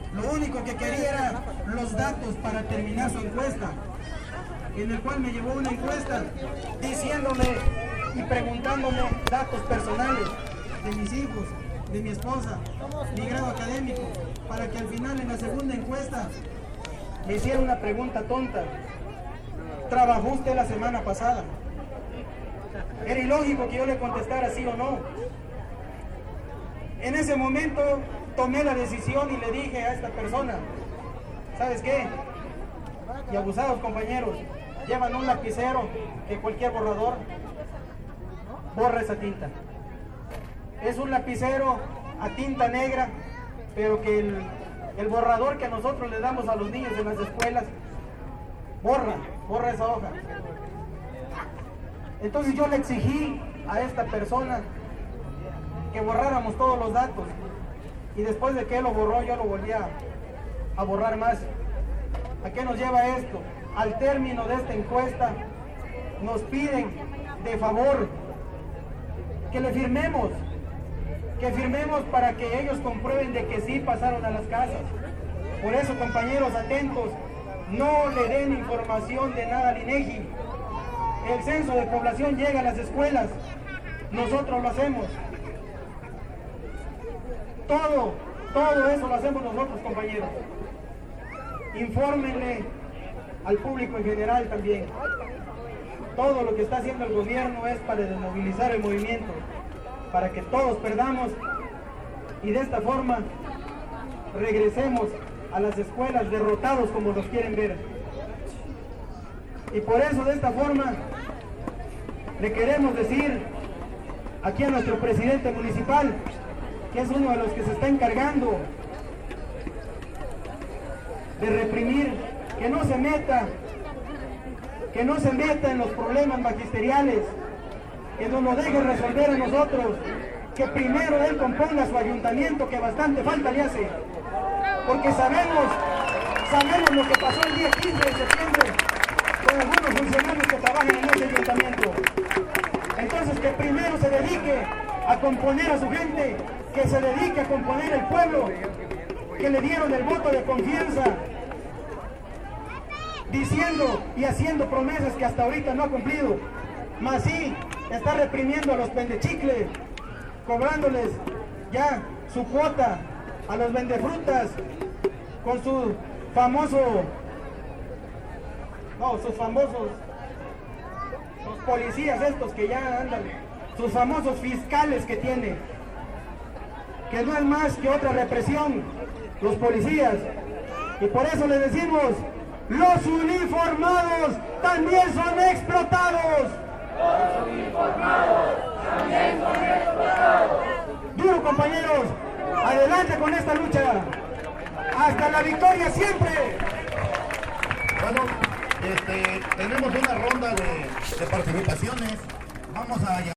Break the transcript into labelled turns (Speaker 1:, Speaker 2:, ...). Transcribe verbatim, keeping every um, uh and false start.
Speaker 1: Lo único que quería era los datos para terminar su encuesta, en el cual me llevó una encuesta diciéndome y preguntándome datos personales de mis hijos, de mi esposa, mi grado académico, para que al final en la segunda encuesta me hiciera una pregunta tonta. ¿Trabajó usted la semana pasada? Era ilógico que yo le contestara sí o no. En ese momento tomé la decisión y le dije a esta persona, ¿sabes qué? Y abusados compañeros, llevan un lapicero que cualquier borrador borra esa tinta. Es un lapicero a tinta negra, pero que el, el borrador que nosotros le damos a los niños en las escuelas borra, borra esa hoja. Entonces yo le exigí a esta persona que borráramos todos los datos, y después de que él lo borró, yo lo volví a, a borrar más. ¿A qué nos lleva esto? Al término de esta encuesta nos piden de favor que le firmemos, que firmemos para que ellos comprueben de que sí pasaron a las casas. Por eso, compañeros, atentos, no le den información de nada al INEGI. El censo de población llega a las escuelas, nosotros lo hacemos. Todo, todo eso lo hacemos nosotros, compañeros. Infórmenle al público en general también. Todo lo que está haciendo el gobierno es para desmovilizar el movimiento, para que todos perdamos y de esta forma regresemos a las escuelas derrotados como los quieren ver. Y por eso de esta forma le queremos decir aquí a nuestro presidente municipal, que es uno de los que se está encargando de reprimir, que no se meta, que no se meta en los problemas magisteriales, que nos lo deje resolver a nosotros, que primero él componga su ayuntamiento, que bastante falta le hace, porque sabemos, sabemos lo que pasó el día quince de septiembre con algunos funcionarios que trabajan en ese ayuntamiento. Entonces que primero se dedique a componer a su gente, que se dedique a componer el pueblo, que le dieron el voto de confianza, diciendo y haciendo promesas que hasta ahorita no ha cumplido. Más sí, está reprimiendo a los pendechicles, cobrándoles ya su cuota a los vendefrutas, con su famoso, no, sus famosos, los policías estos que ya andan, sus famosos fiscales que tiene, que no es más que otra represión, los policías. Y por eso les decimos, los uniformados también son explotados.
Speaker 2: Los uniformados también son explotados.
Speaker 1: Duro, compañeros, adelante con esta lucha. Hasta la victoria siempre.
Speaker 3: Bueno, este, tenemos una ronda de, de participaciones. Vamos a